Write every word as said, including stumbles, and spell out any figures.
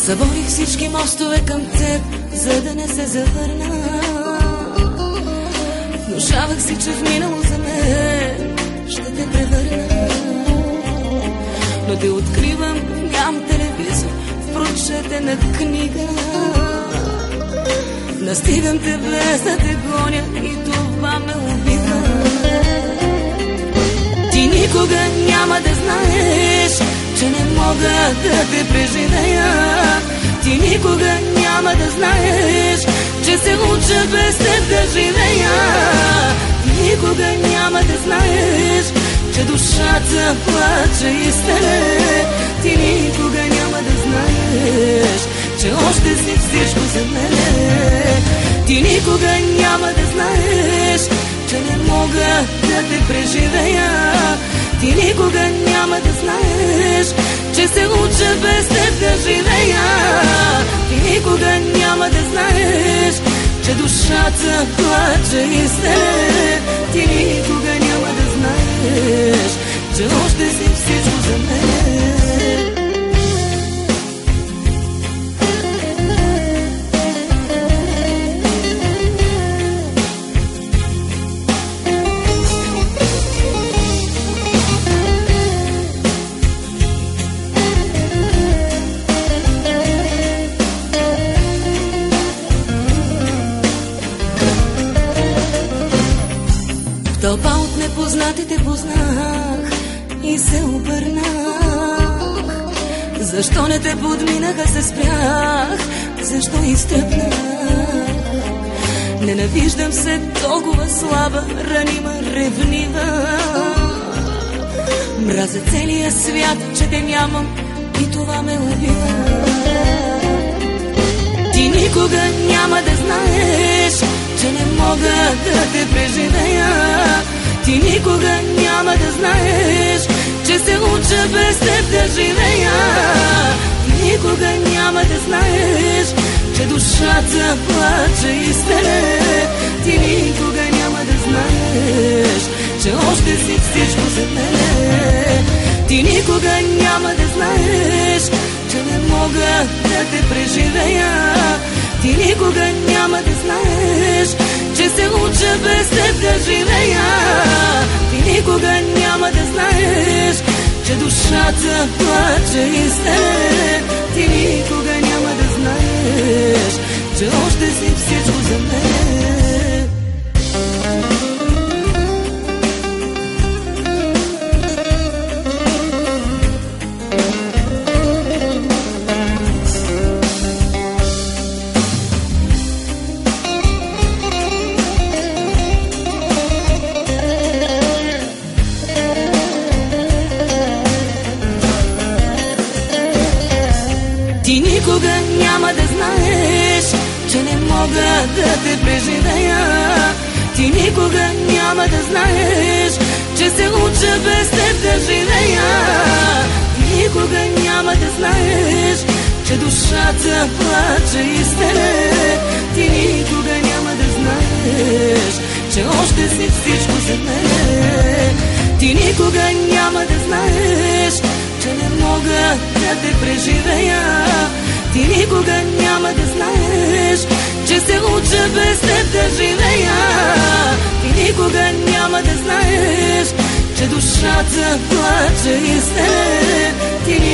Съборих всички мостове към теб, за да не се завърна. Внушавах си, че в минало за мен ще те превърна. Но те откривам, нямам телевизор, в прочетена книга. Настигам те без да те гоня и това ме убива. Ти никога няма да знаеш, че не мога да те преживея. Ти никога няма да знаеш, че се уча без теб да живея. Ти никога няма да знаеш, че душата плаче из тебе. Ти никога няма да знаеш, че още си всичко за мене. Ти никога няма да знаеш, че не мога да те преживея. Ти никога няма да знаеш, че се уча без теб да живея. Ти никога няма да знаеш, че душата плаче из тебе. Ти никога няма да знаеш, че още си всичко за мен. Тълпа от непознатите познах и се обърнах. Защо не те подминаха, се спрях, защо изтръпнах? Ненавиждам се толкова слаба, ранима, ревнива. Мразя целия свят, че те нямам и това ме убива. Ти никога няма да знаеш, че не мога да те преживея. Ти никога няма да знаеш, че се уча без теб да живея. Ти никога няма да знаеш, че душата плаче из тебе. Ти никога няма да знаеш, че още си всичко за мене. Ти никога няма да знаеш, че не мога да те преживея. Ти никога няма да знаеш, че се уча без теб да живея. Ти никога няма да знаеш, че душата плаче из тебе. Ти никога няма да знаеш, че още си всичко за мен. Ти никога няма да знаеш, че не мога да те преживея. Ти никога няма да знаеш, че се уча без теб да живея. Ти никога няма да знаеш, че душата плаче из тебе. Ти никога няма да знаеш, че още си всичко за мене. Ти никога няма да знаеш, че не мога да те преживея. Ти никога няма да знаеш, че се уча без теб да живея. Ти никога няма да знаеш, че душата плаче из тебе. Ти